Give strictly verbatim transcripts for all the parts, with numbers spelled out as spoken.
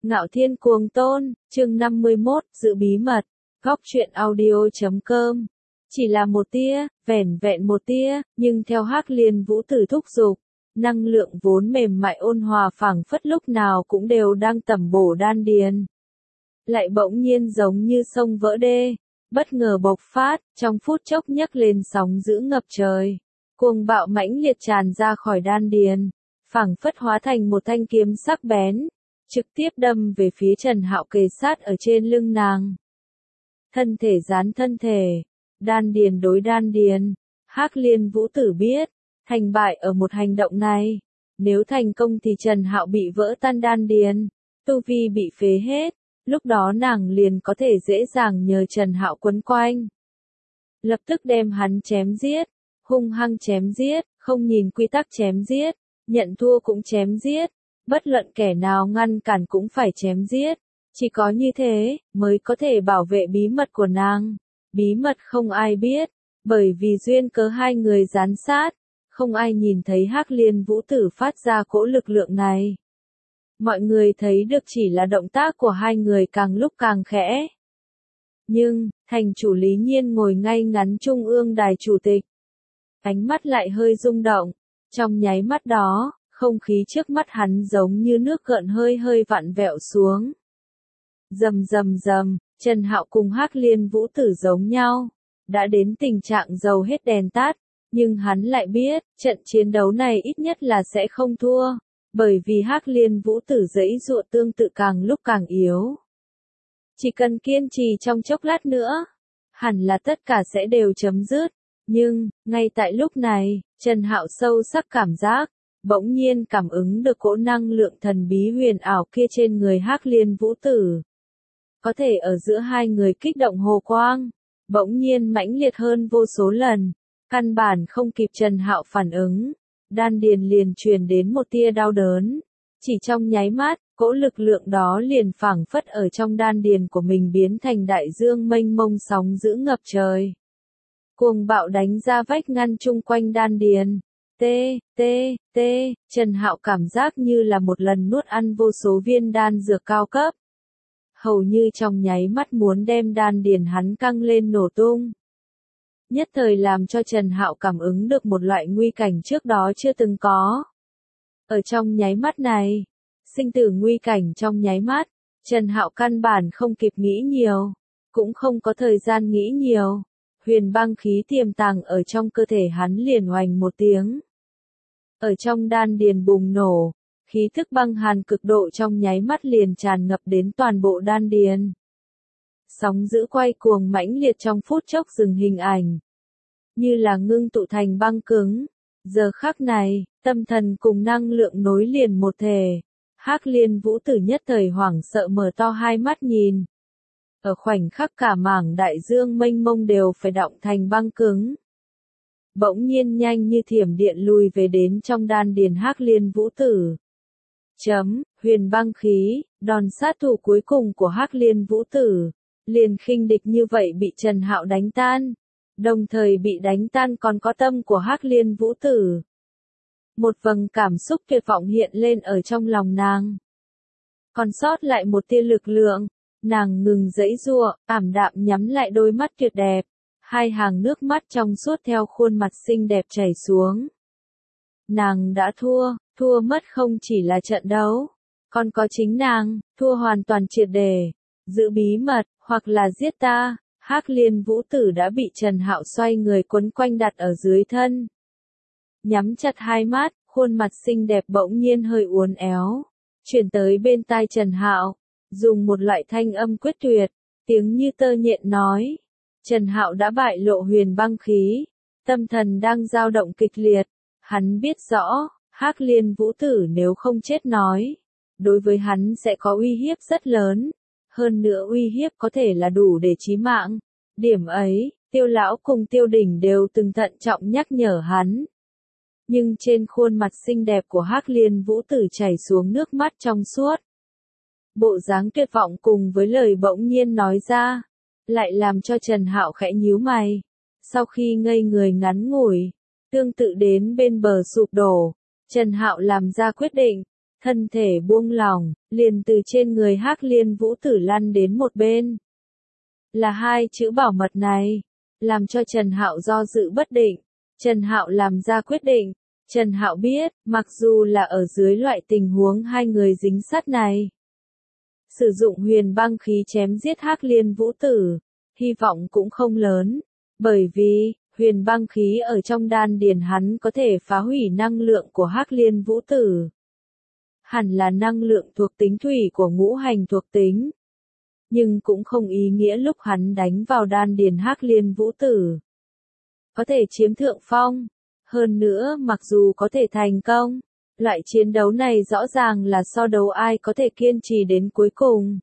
Ngạo Thiên Cuồng Tôn, chương năm mươi mốt, giữ bí mật, góc truyện audio chấm com. Chỉ là một tia, vẻn vẹn một tia, nhưng theo Hắc Liên Vũ Tử thúc giục, năng lượng vốn mềm mại ôn hòa phảng phất lúc nào cũng đều đang tẩm bổ đan điền. Lại bỗng nhiên giống như sông vỡ đê, bất ngờ bộc phát, trong phút chốc nhấc lên sóng dữ ngập trời. Cuồng bạo mãnh liệt tràn ra khỏi đan điền, phảng phất hóa thành một thanh kiếm sắc bén, trực tiếp đâm về phía Trần Hạo kề sát ở trên lưng nàng. Thân thể dán thân thể, đan điền đối đan điền, Hắc Liên Vũ Tử biết, thành bại ở một hành động này. Nếu thành công thì Trần Hạo bị vỡ tan đan điền, tu vi bị phế hết, lúc đó nàng liền có thể dễ dàng nhờ Trần Hạo quấn quanh. Lập tức đem hắn chém giết, hung hăng chém giết, không nhìn quy tắc chém giết, nhận thua cũng chém giết, bất luận kẻ nào ngăn cản cũng phải chém giết. Chỉ có như thế, mới có thể bảo vệ bí mật của nàng. Bí mật không ai biết, bởi vì duyên cớ hai người gián sát, không ai nhìn thấy Hắc Liên Vũ Tử phát ra cỗ lực lượng này. Mọi người thấy được chỉ là động tác của hai người càng lúc càng khẽ. Nhưng, thành chủ Lý Nhiên ngồi ngay ngắn trung ương đài chủ tịch. Ánh mắt lại hơi rung động. Trong nháy mắt đó, không khí trước mắt hắn giống như nước gợn hơi hơi vặn vẹo xuống. Rầm rầm rầm, Trần Hạo cùng Hắc Liên Vũ Tử giống nhau, đã đến tình trạng dầu hết đèn tắt, nhưng hắn lại biết, trận chiến đấu này ít nhất là sẽ không thua, bởi vì Hắc Liên Vũ Tử giãy giụa tương tự càng lúc càng yếu. Chỉ cần kiên trì trong chốc lát nữa, hẳn là tất cả sẽ đều chấm dứt, nhưng, ngay tại lúc này, Trần Hạo sâu sắc cảm giác, bỗng nhiên cảm ứng được cỗ năng lượng thần bí huyền ảo kia trên người Hắc Liên Vũ Tử. Có thể ở giữa hai người kích động hồ quang, bỗng nhiên mãnh liệt hơn vô số lần, căn bản không kịp Trần Hạo phản ứng, đan điền liền truyền đến một tia đau đớn. Chỉ trong nháy mắt, cỗ lực lượng đó liền phảng phất ở trong đan điền của mình biến thành đại dương mênh mông sóng dữ ngập trời. Cuồng bạo đánh ra vách ngăn chung quanh đan điền. Tê, tê, tê, Trần Hạo cảm giác như là một lần nuốt ăn vô số viên đan dược cao cấp. Hầu như trong nháy mắt muốn đem đan điền hắn căng lên nổ tung. Nhất thời làm cho Trần Hạo cảm ứng được một loại nguy cảnh trước đó chưa từng có. Ở trong nháy mắt này, sinh tử nguy cảnh trong nháy mắt, Trần Hạo căn bản không kịp nghĩ nhiều, cũng không có thời gian nghĩ nhiều. Huyền băng khí tiềm tàng ở trong cơ thể hắn liền oành một tiếng. Ở trong đan điền bùng nổ, khí thức băng hàn cực độ trong nháy mắt liền tràn ngập đến toàn bộ đan điền. Sóng dữ quay cuồng mãnh liệt trong phút chốc dừng hình ảnh. Như là ngưng tụ thành băng cứng. Giờ khắc này, tâm thần cùng năng lượng nối liền một thể. Hắc Liên Vũ Tử nhất thời hoảng sợ mở to hai mắt nhìn. Ở khoảnh khắc cả mảng đại dương mênh mông đều phải động thành băng cứng. Bỗng nhiên nhanh như thiểm điện lùi về đến trong đan điền Hắc Liên Vũ Tử. Chấm, huyền băng khí, đòn sát thủ cuối cùng của Hắc Liên Vũ Tử, liền khinh địch như vậy bị Trần Hạo đánh tan. Đồng thời bị đánh tan còn có tâm của Hắc Liên Vũ Tử. Một vầng cảm xúc tuyệt vọng hiện lên ở trong lòng nàng. Còn sót lại một tia lực lượng. Nàng ngừng giãy giụa, ảm đạm nhắm lại đôi mắt tuyệt đẹp, hai hàng nước mắt trong suốt theo khuôn mặt xinh đẹp chảy xuống. Nàng đã thua, thua mất không chỉ là trận đấu, còn có chính nàng, thua hoàn toàn triệt để, giữ bí mật, hoặc là giết ta. Hắc Liên Vũ Tử đã bị Trần Hạo xoay người quấn quanh đặt ở dưới thân. Nhắm chặt hai mắt, khuôn mặt xinh đẹp bỗng nhiên hơi uốn éo, chuyển tới bên tai Trần Hạo. Dùng một loại thanh âm quyết tuyệt, tiếng như tơ nhện nói. Trần Hạo đã bại lộ huyền băng khí, tâm thần đang dao động kịch liệt. Hắn biết rõ, Hắc Liên Vũ Tử nếu không chết nói, đối với hắn sẽ có uy hiếp rất lớn. Hơn nữa uy hiếp có thể là đủ để chí mạng. Điểm ấy, Tiêu Lão cùng Tiêu Đỉnh đều từng thận trọng nhắc nhở hắn. Nhưng trên khuôn mặt xinh đẹp của Hắc Liên Vũ Tử chảy xuống nước mắt trong suốt. Bộ dáng tuyệt vọng cùng với lời bỗng nhiên nói ra, lại làm cho Trần Hạo khẽ nhíu mày. Sau khi ngây người ngắn ngủi, tương tự đến bên bờ sụp đổ, Trần Hạo làm ra quyết định, thân thể buông lỏng, liền từ trên người Hắc Liên Vũ Tử lăn đến một bên. Là hai chữ bảo mật này, làm cho Trần Hạo do dự bất định. Trần Hạo làm ra quyết định. Trần Hạo biết, mặc dù là ở dưới loại tình huống hai người dính sát này, sử dụng huyền băng khí chém giết Hắc Liên Vũ Tử, hy vọng cũng không lớn, bởi vì huyền băng khí ở trong đan điền hắn có thể phá hủy năng lượng của Hắc Liên Vũ Tử. Hẳn là năng lượng thuộc tính thủy của ngũ hành thuộc tính, nhưng cũng không ý nghĩa lúc hắn đánh vào đan điền Hắc Liên Vũ Tử có thể chiếm thượng phong. Hơn nữa, mặc dù có thể thành công, loại chiến đấu này rõ ràng là so đấu ai có thể kiên trì đến cuối cùng.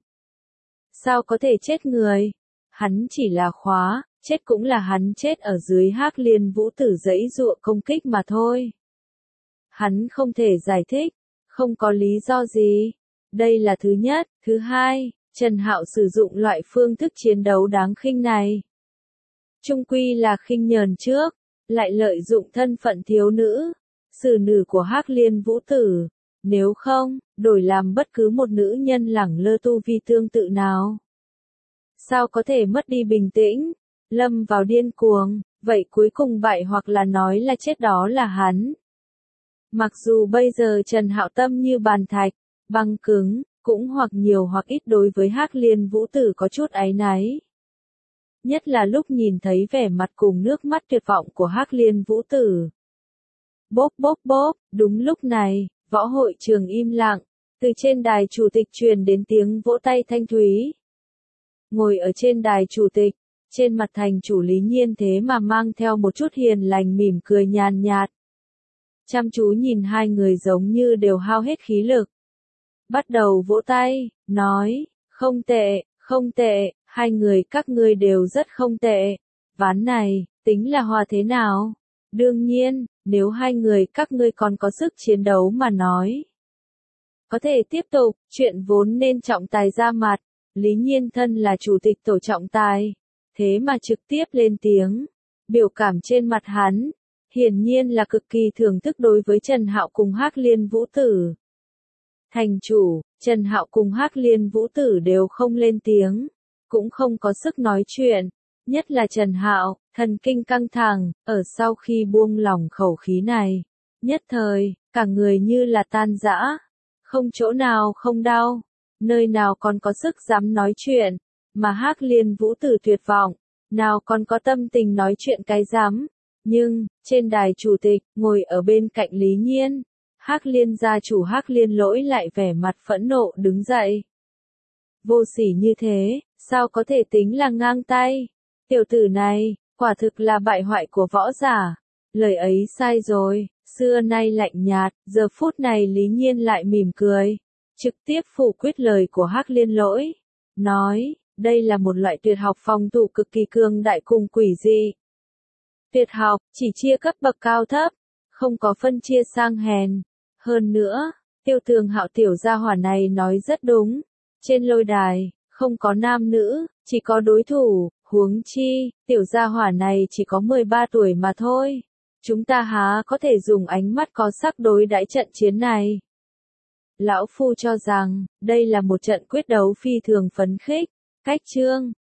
Sao có thể chết người? Hắn chỉ là khóa, chết cũng là hắn chết ở dưới Hắc Liên Vũ Tử giãy giụa công kích mà thôi. Hắn không thể giải thích, không có lý do gì. Đây là thứ nhất. Thứ hai, Trần Hạo sử dụng loại phương thức chiến đấu đáng khinh này, chung quy là khinh nhờn trước, lại lợi dụng thân phận thiếu nữ, xử nữ của Hắc Liên Vũ Tử. Nếu không, đổi làm bất cứ một nữ nhân lẳng lơ tu vi tương tự nào, sao có thể mất đi bình tĩnh, lâm vào điên cuồng, vậy cuối cùng bại hoặc là nói là chết đó là hắn. Mặc dù bây giờ Trần Hạo tâm như bàn thạch, băng cứng, cũng hoặc nhiều hoặc ít đối với Hắc Liên Vũ Tử có chút áy náy. Nhất là lúc nhìn thấy vẻ mặt cùng nước mắt tuyệt vọng của Hắc Liên Vũ Tử. Bốp bốp bốp, đúng lúc này, võ hội trường im lặng, từ trên đài chủ tịch truyền đến tiếng vỗ tay thanh thúy. Ngồi ở trên đài chủ tịch, trên mặt thành chủ Lý Nhiên thế mà mang theo một chút hiền lành mỉm cười nhàn nhạt. Chăm chú nhìn hai người giống như đều hao hết khí lực. Bắt đầu vỗ tay, nói, không tệ, không tệ, hai người các ngươi đều rất không tệ. Ván này, tính là hòa thế nào? Đương nhiên, nếu hai người các ngươi còn có sức chiến đấu mà nói, có thể tiếp tục, chuyện vốn nên trọng tài ra mặt. Lý Nhiên thân là chủ tịch tổ trọng tài, thế mà trực tiếp lên tiếng. Biểu cảm trên mặt hắn, hiển nhiên là cực kỳ thưởng thức đối với Trần Hạo cùng Hắc Liên Vũ Tử. Thành chủ, Trần Hạo cùng Hắc Liên Vũ Tử đều không lên tiếng, cũng không có sức nói chuyện. Nhất là Trần Hạo, thần kinh căng thẳng, ở sau khi buông lỏng khẩu khí này, nhất thời, cả người như là tan rã, không chỗ nào không đau, nơi nào còn có sức dám nói chuyện, mà Hắc Liên Vũ Tử tuyệt vọng, nào còn có tâm tình nói chuyện cái dám. Nhưng, trên đài chủ tịch, ngồi ở bên cạnh Lý Nhiên, Hắc Liên gia chủ Hắc Liên Lỗi lại vẻ mặt phẫn nộ đứng dậy. Vô sỉ như thế, sao có thể tính là ngang tay? Tiểu tử này, quả thực là bại hoại của võ giả. Lời ấy sai rồi, xưa nay lạnh nhạt, giờ phút này Lý Nhiên lại mỉm cười, trực tiếp phủ quyết lời của Hắc Liên Lỗi. Nói, đây là một loại tuyệt học phòng thủ cực kỳ cường đại cùng quỷ dị. Tuyệt học, chỉ chia cấp bậc cao thấp, không có phân chia sang hèn. Hơn nữa, Tiêu Tường Hạo tiểu gia hỏa này nói rất đúng. Trên lôi đài, không có nam nữ, chỉ có đối thủ, huống chi, tiểu gia hỏa này chỉ có mười ba tuổi mà thôi. Chúng ta há có thể dùng ánh mắt có sắc đối đãi trận chiến này. Lão Phu cho rằng, đây là một trận quyết đấu phi thường phấn khích. Cách chương